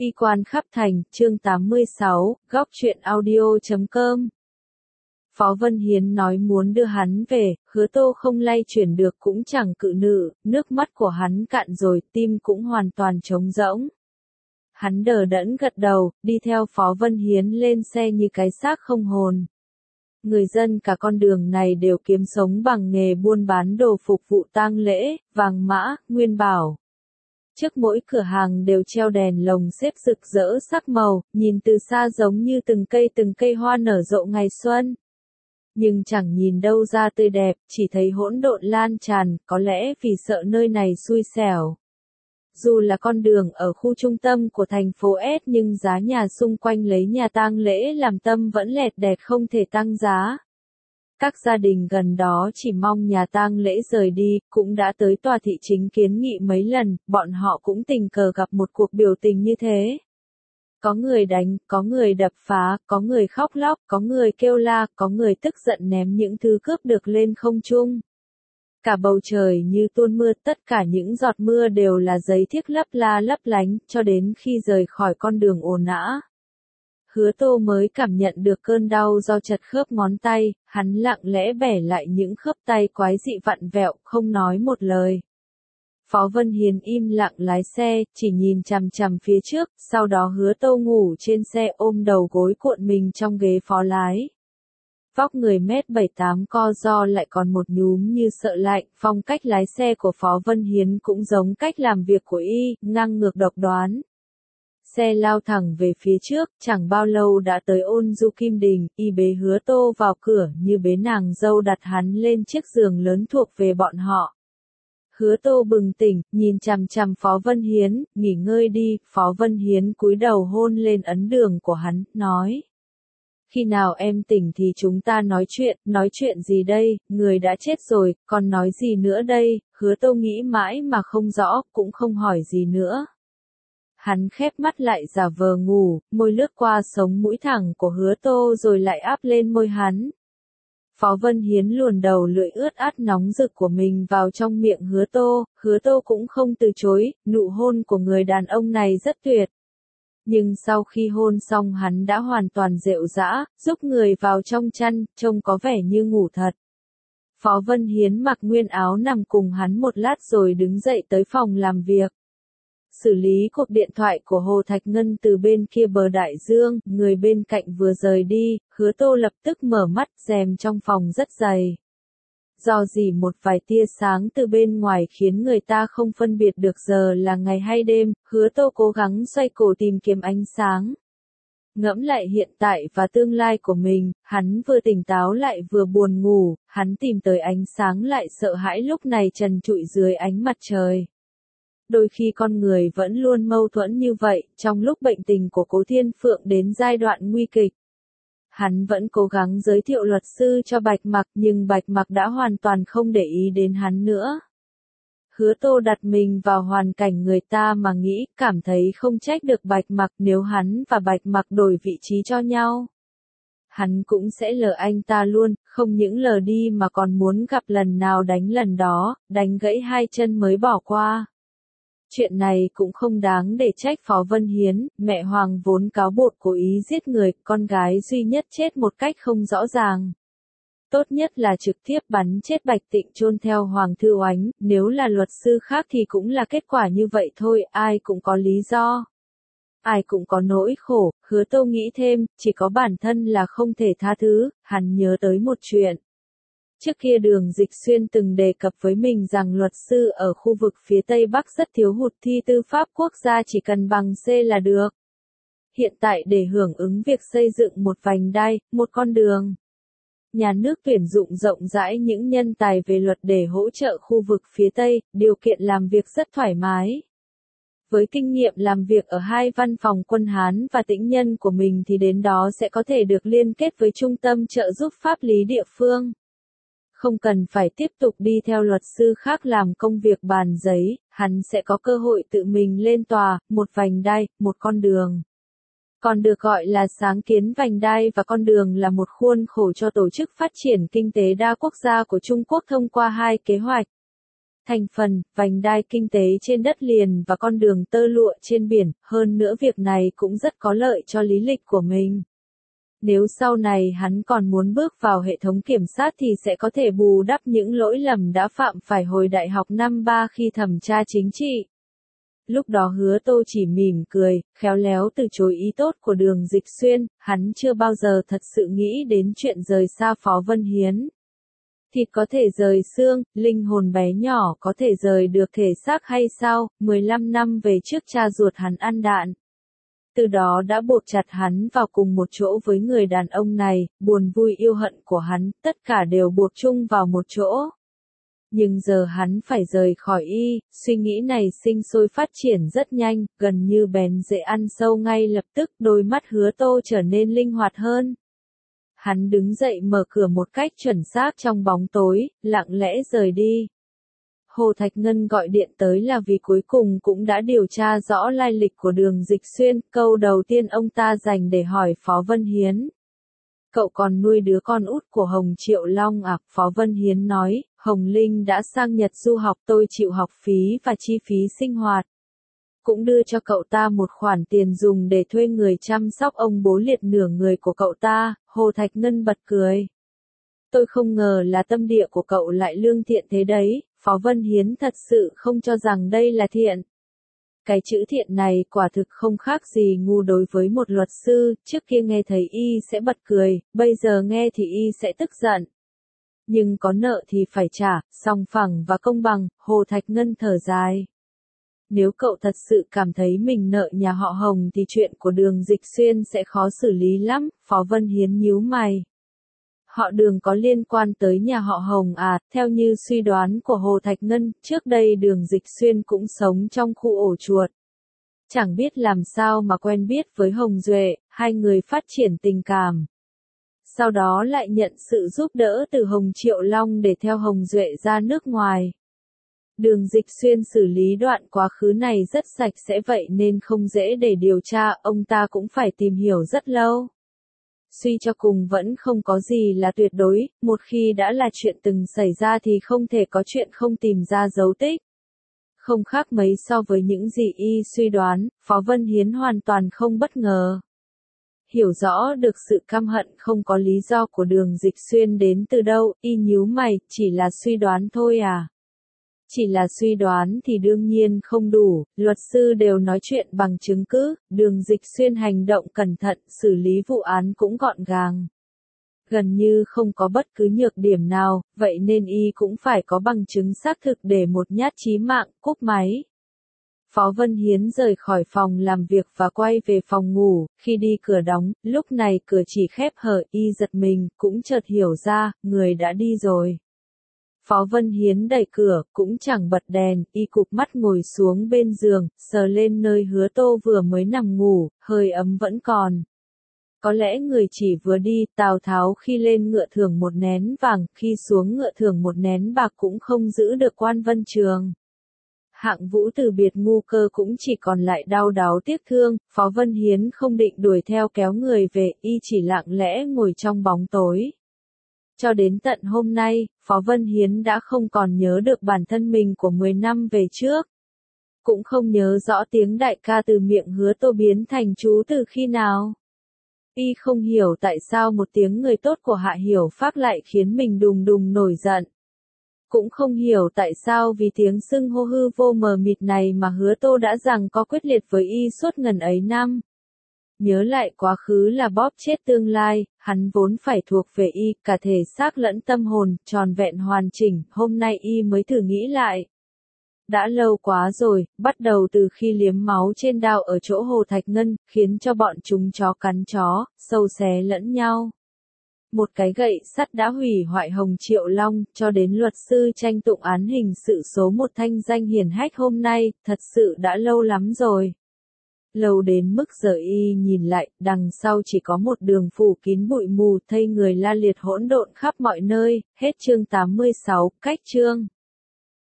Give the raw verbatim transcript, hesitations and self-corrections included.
Y quan khắp thành, chương tám mươi sáu, góc truyện audio chấm com. Phó Vân Hiến nói muốn đưa hắn về, Hứa Tô không lay chuyển được cũng chẳng cự nữ, nước mắt của hắn cạn rồi, tim cũng hoàn toàn trống rỗng. Hắn đờ đẫn gật đầu, đi theo Phó Vân Hiến lên xe như cái xác không hồn. Người dân cả con đường này đều kiếm sống bằng nghề buôn bán đồ phục vụ tang lễ, vàng mã, nguyên bảo. Trước mỗi cửa hàng đều treo đèn lồng xếp rực rỡ sắc màu, nhìn từ xa giống như từng cây từng cây hoa nở rộ ngày xuân. Nhưng chẳng nhìn đâu ra tươi đẹp, chỉ thấy hỗn độn lan tràn, có lẽ vì sợ nơi này xui xẻo. Dù là con đường ở khu trung tâm của thành phố S nhưng giá nhà xung quanh lấy nhà tang lễ làm tâm vẫn lẹt đẹt không thể tăng giá. Các gia đình gần đó chỉ mong nhà tang lễ rời đi, cũng đã tới tòa thị chính kiến nghị mấy lần, bọn họ cũng tình cờ gặp một cuộc biểu tình như thế. Có người đánh, có người đập phá, có người khóc lóc, có người kêu la, có người tức giận ném những thứ cướp được lên không trung. Cả bầu trời như tuôn mưa, tất cả những giọt mưa đều là giấy thiếc lấp la lấp lánh, cho đến khi rời khỏi con đường ồn ào. Hứa Tô mới cảm nhận được cơn đau do chật khớp ngón tay, hắn lặng lẽ bẻ lại những khớp tay quái dị vặn vẹo, không nói một lời. Phó Vân Hiến im lặng lái xe, chỉ nhìn chằm chằm phía trước, sau đó Hứa Tô ngủ trên xe ôm đầu gối cuộn mình trong ghế phó lái. Vóc người mét bảy tám co ro lại còn một nhúm như sợ lạnh, phong cách lái xe của Phó Vân Hiến cũng giống cách làm việc của y, ngang ngược độc đoán. Xe lao thẳng về phía trước, chẳng bao lâu đã tới Ôn Du Kim Đình, y bế Hứa Tô vào cửa như bế nàng dâu đặt hắn lên chiếc giường lớn thuộc về bọn họ. Hứa Tô bừng tỉnh, nhìn chằm chằm Phó Vân Hiến, nghỉ ngơi đi, Phó Vân Hiến cúi đầu hôn lên ấn đường của hắn, nói. Khi nào em tỉnh thì chúng ta nói chuyện, nói chuyện gì đây, người đã chết rồi, còn nói gì nữa đây, Hứa Tô nghĩ mãi mà không rõ, cũng không hỏi gì nữa. Hắn khép mắt lại giả vờ ngủ, môi lướt qua sống mũi thẳng của Hứa Tô rồi lại áp lên môi hắn. Phó Vân Hiến luồn đầu lưỡi ướt át nóng rực của mình vào trong miệng Hứa Tô, Hứa Tô cũng không từ chối, nụ hôn của người đàn ông này rất tuyệt. Nhưng sau khi hôn xong hắn đã hoàn toàn rệu rã, rúc người vào trong chăn, trông có vẻ như ngủ thật. Phó Vân Hiến mặc nguyên áo nằm cùng hắn một lát rồi đứng dậy tới phòng làm việc. Xử lý cuộc điện thoại của Hồ Thạch Ngân từ bên kia bờ đại dương, người bên cạnh vừa rời đi, Hứa Tô lập tức mở mắt, rèm trong phòng rất dày. Do gì một vài tia sáng từ bên ngoài khiến người ta không phân biệt được giờ là ngày hay đêm, Hứa Tô cố gắng xoay cổ tìm kiếm ánh sáng. Ngẫm lại hiện tại và tương lai của mình, hắn vừa tỉnh táo lại vừa buồn ngủ, hắn tìm tới ánh sáng lại sợ hãi lúc này trần trụi dưới ánh mặt trời. Đôi khi con người vẫn luôn mâu thuẫn như vậy, trong lúc bệnh tình của Cố Thiên Phượng đến giai đoạn nguy kịch. Hắn vẫn cố gắng giới thiệu luật sư cho Bạch Mặc nhưng Bạch Mặc đã hoàn toàn không để ý đến hắn nữa. Hứa Tô đặt mình vào hoàn cảnh người ta mà nghĩ, cảm thấy không trách được Bạch Mặc nếu hắn và Bạch Mặc đổi vị trí cho nhau. Hắn cũng sẽ lờ anh ta luôn, không những lờ đi mà còn muốn gặp lần nào đánh lần đó, đánh gãy hai chân mới bỏ qua. Chuyện này cũng không đáng để trách Phó Vân Hiến, mẹ Hoàng vốn cáo buộc cố ý giết người, con gái duy nhất chết một cách không rõ ràng. Tốt nhất là trực tiếp bắn chết Bạch Tịnh chôn theo Hoàng Thư Oánh, nếu là luật sư khác thì cũng là kết quả như vậy thôi, ai cũng có lý do. Ai cũng có nỗi khổ, Hứa Tô nghĩ thêm, chỉ có bản thân là không thể tha thứ, hắn nhớ tới một chuyện. Trước kia Đường Dịch Xuyên từng đề cập với mình rằng luật sư ở khu vực phía Tây Bắc rất thiếu hụt thi tư pháp quốc gia chỉ cần bằng C là được. Hiện tại để hưởng ứng việc xây dựng một vành đai, một con đường, nhà nước tuyển dụng rộng rãi những nhân tài về luật để hỗ trợ khu vực phía Tây, điều kiện làm việc rất thoải mái. Với kinh nghiệm làm việc ở hai văn phòng Quân Hán và Tĩnh Nhân của mình thì đến đó sẽ có thể được liên kết với trung tâm trợ giúp pháp lý địa phương. Không cần phải tiếp tục đi theo luật sư khác làm công việc bàn giấy, hắn sẽ có cơ hội tự mình lên tòa, một vành đai, một con đường. Còn được gọi là sáng kiến vành đai và con đường là một khuôn khổ cho tổ chức phát triển kinh tế đa quốc gia của Trung Quốc thông qua hai kế hoạch. thành phần, vành đai kinh tế trên đất liền và con đường tơ lụa trên biển, hơn nữa việc này cũng rất có lợi cho lý lịch của mình. Nếu sau này hắn còn muốn bước vào hệ thống kiểm sát thì sẽ có thể bù đắp những lỗi lầm đã phạm phải hồi đại học năm ba khi thẩm tra chính trị. Lúc đó Hứa Tô chỉ mỉm cười, khéo léo từ chối ý tốt của Đường Dịch Xuyên, hắn chưa bao giờ thật sự nghĩ đến chuyện rời xa Phó Vân Hiến. Thịt có thể rời xương, linh hồn bé nhỏ có thể rời được thể xác hay sao, mười lăm năm về trước cha ruột hắn ăn đạn. Từ đó đã buộc chặt hắn vào cùng một chỗ với người đàn ông này, buồn vui yêu hận của hắn, tất cả đều buộc chung vào một chỗ. Nhưng giờ hắn phải rời khỏi y, suy nghĩ này sinh sôi phát triển rất nhanh, gần như bén rễ ăn sâu ngay lập tức, đôi mắt Hứa Tô trở nên linh hoạt hơn. Hắn đứng dậy mở cửa một cách chuẩn xác trong bóng tối, lặng lẽ rời đi. Hồ Thạch Ngân gọi điện tới là vì cuối cùng cũng đã điều tra rõ lai lịch của Đường Dịch Xuyên, câu đầu tiên ông ta dành để hỏi Phó Vân Hiến. Cậu còn nuôi đứa con út của Hồng Triệu Long à? Phó Vân Hiến nói, Hồng Linh đã sang Nhật du học, tôi chịu học phí và chi phí sinh hoạt. Cũng đưa cho cậu ta một khoản tiền dùng để thuê người chăm sóc ông bố liệt nửa người của cậu ta. Hồ Thạch Ngân bật cười. Tôi không ngờ là tâm địa của cậu lại lương thiện thế đấy. Phó Vân Hiến thật sự không cho rằng đây là thiện. Cái chữ thiện này quả thực không khác gì ngu đối với một luật sư, trước kia nghe thấy y sẽ bật cười, bây giờ nghe thì y sẽ tức giận. Nhưng có nợ thì phải trả, song phẳng và công bằng, Hồ Thạch Ngân thở dài. Nếu cậu thật sự cảm thấy mình nợ nhà họ Hồng thì chuyện của Đường Dịch Xuyên sẽ khó xử lý lắm, Phó Vân Hiến nhíu mày. Họ Đường có liên quan tới nhà họ Hồng à? Theo như suy đoán của Hồ Thạch Ngân, trước đây Đường Dịch Xuyên cũng sống trong khu ổ chuột. Chẳng biết làm sao mà quen biết với Hồng Duệ, hai người phát triển tình cảm. Sau đó lại nhận sự giúp đỡ từ Hồng Triệu Long để theo Hồng Duệ ra nước ngoài. Đường Dịch Xuyên xử lý đoạn quá khứ này rất sạch sẽ vậy nên không dễ để điều tra, ông ta cũng phải tìm hiểu rất lâu. Suy cho cùng vẫn không có gì là tuyệt đối, một khi đã là chuyện từng xảy ra thì không thể có chuyện không tìm ra dấu tích. Không khác mấy so với những gì y suy đoán, Phó Vân Hiến hoàn toàn không bất ngờ. Hiểu rõ được sự căm hận không có lý do của Đường Dịch Xuyên đến từ đâu, y nhíu mày, chỉ là suy đoán thôi à? Chỉ là suy đoán thì đương nhiên không đủ, luật sư đều nói chuyện bằng chứng cứ, Đường Dịch Xuyên hành động cẩn thận, xử lý vụ án cũng gọn gàng. Gần như không có bất cứ nhược điểm nào, vậy nên y cũng phải có bằng chứng xác thực để một nhát chí mạng, cúp máy. Phó Vân Hiến rời khỏi phòng làm việc và quay về phòng ngủ, khi đi cửa đóng, lúc này cửa chỉ khép hở, y giật mình, cũng chợt hiểu ra, người đã đi rồi. Phó Vân Hiến đẩy cửa, cũng chẳng bật đèn, y cụp mắt ngồi xuống bên giường, sờ lên nơi Hứa Tô vừa mới nằm ngủ, hơi ấm vẫn còn. Có lẽ người chỉ vừa đi, Tào Tháo khi lên ngựa thưởng một nén vàng, khi xuống ngựa thưởng một nén bạc cũng không giữ được Quan Vân Trường. Hạng Vũ từ biệt ngu cơ cũng chỉ còn lại đau đáu tiếc thương, Phó Vân Hiến không định đuổi theo kéo người về, y chỉ lặng lẽ ngồi trong bóng tối. Cho đến tận hôm nay, Phó Vân Hiến đã không còn nhớ được bản thân mình của mười năm về trước. Cũng không nhớ rõ tiếng đại ca từ miệng Hứa Tô biến thành chú từ khi nào. Y không hiểu tại sao một tiếng người tốt của Hạ Hiểu Phác lại khiến mình đùng đùng nổi giận. Cũng không hiểu tại sao vì tiếng xưng hô hư vô mờ mịt này mà Hứa Tô đã rằng có quyết liệt với y suốt ngần ấy năm. Nhớ lại quá khứ là bóp chết tương lai, hắn vốn phải thuộc về y, cả thể xác lẫn tâm hồn, tròn vẹn hoàn chỉnh, hôm nay y mới thử nghĩ lại. Đã lâu quá rồi, bắt đầu từ khi liếm máu trên đao ở chỗ Hồ Thạch Ngân, khiến cho bọn chúng chó cắn chó, sâu xé lẫn nhau. Một cái gậy sắt đã hủy hoại Hồng Triệu Long, cho đến luật sư tranh tụng án hình sự số một thanh danh hiển hách hôm nay, thật sự đã lâu lắm rồi. Lâu đến mức giờ y nhìn lại, đằng sau chỉ có một đường phủ kín bụi mù, thây người la liệt hỗn độn khắp mọi nơi, hết chương tám mươi sáu, cách chương.